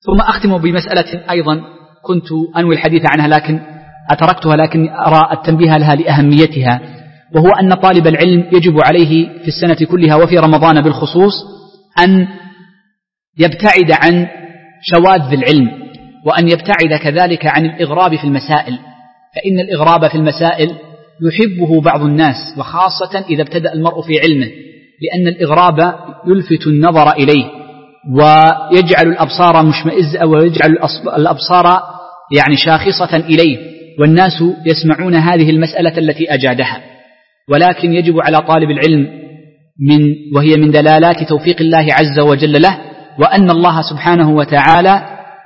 ثم أختم بمسألة أيضا كنت أنوي الحديث عنها لكن أتركتها، لكن أرى التنبيه لها لأهميتها، وهو أن طالب العلم يجب عليه في السنة كلها وفي رمضان بالخصوص أن يبتعد عن شواذ العلم، وأن يبتعد كذلك عن الإغراب في المسائل، فإن الإغراب في المسائل يحبه بعض الناس، وخاصة إذا ابتدأ المرء في علمه، لأن الإغراب يلفت النظر إليه ويجعل الأبصار مشمئزة ويجعل الأبصار يعني شاخصة إليه، والناس يسمعون هذه المسألة التي أجادها. ولكن يجب على طالب العلم وهي من دلالات توفيق الله عز وجل له، وأن الله سبحانه وتعالى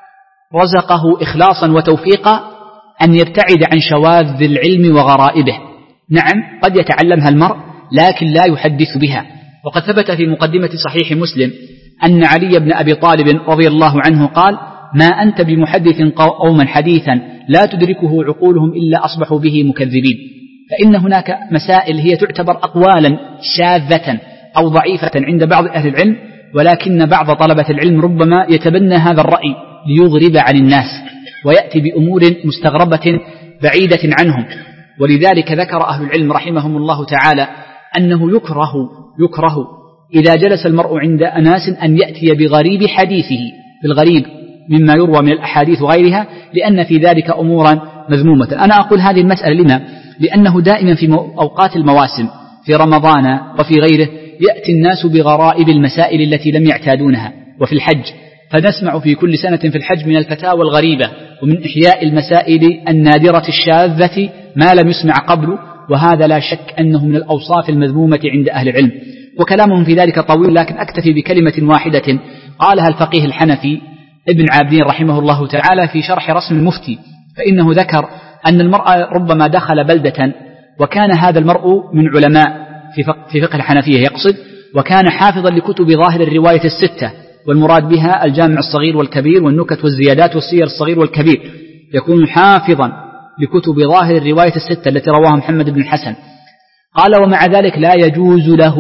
رزقه إخلاصا وتوفيقا أن يبتعد عن شواذ العلم وغرائبه. نعم قد يتعلمها المرء لكن لا يحدث بها، وقد ثبت في مقدمة صحيح مسلم أن علي بن أبي طالب رضي الله عنه قال: ما أنت بمحدث قوما حديثا لا تدركه عقولهم إلا أصبحوا به مكذبين. فإن هناك مسائل هي تعتبر أقوالا شاذة أو ضعيفة عند بعض أهل العلم، ولكن بعض طلبة العلم ربما يتبنى هذا الرأي ليغرب عن الناس ويأتي بأمور مستغربة بعيدة عنهم. ولذلك ذكر أهل العلم رحمهم الله تعالى أنه يكره إذا جلس المرء عند أناس أن يأتي بغريب حديثه، بالغريب مما يروى من الأحاديث وغيرها، لأن في ذلك أمورا مذمومة. أنا أقول هذه المسألة لما؟ لأنه دائما في أوقات المواسم في رمضان وفي غيره يأتي الناس بغرائب المسائل التي لم يعتادونها، وفي الحج فنسمع في كل سنة في الحج من الفتاوى الغريبة ومن إحياء المسائل النادرة الشاذة ما لم يسمع قبل، وهذا لا شك أنه من الأوصاف المذمومة عند أهل العلم، وكلامهم في ذلك طويل، لكن أكتفي بكلمة واحدة قالها الفقيه الحنفي ابن عابدين رحمه الله تعالى في شرح رسم المفتي، فإنه ذكر أن المرء ربما دخل بلدة وكان هذا المرء من علماء في فقه الحنفية يقصد، وكان حافظا لكتب ظاهر الرواية الستة، والمراد بها الجامع الصغير والكبير والنكت والزيادات والسير الصغير والكبير، يكون حافظا لكتب ظاهر الرواية الستة التي رواها محمد بن الحسن. قال: ومع ذلك لا يجوز له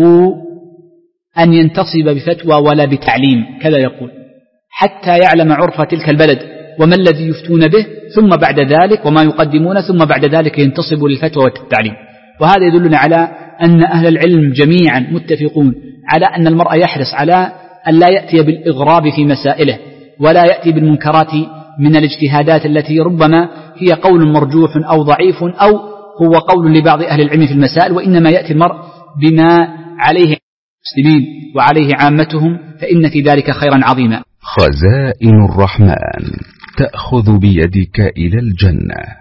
أن ينتصب بفتوى ولا بتعليم، كذا يقول، حتى يعلم عرف تلك البلد وما الذي يفتون به، ثم بعد ذلك وما يقدمون، ثم بعد ذلك ينتصب للفتوى والتعليم. وهذا يدلنا على أن أهل العلم جميعا متفقون على أن المرء يحرص على أن لا يأتي بالإغراب في مسائله، ولا يأتي بالمنكرات من الاجتهادات التي ربما هي قول مرجوح أو ضعيف أو هو قول لبعض أهل العلم في المسائل، وإنما يأتي المرء بما عليه المسلمين وعليه عامتهم، فإن في ذلك خيرا عظيما. خزائن الرحمن تأخذ بيدك إلى الجنة.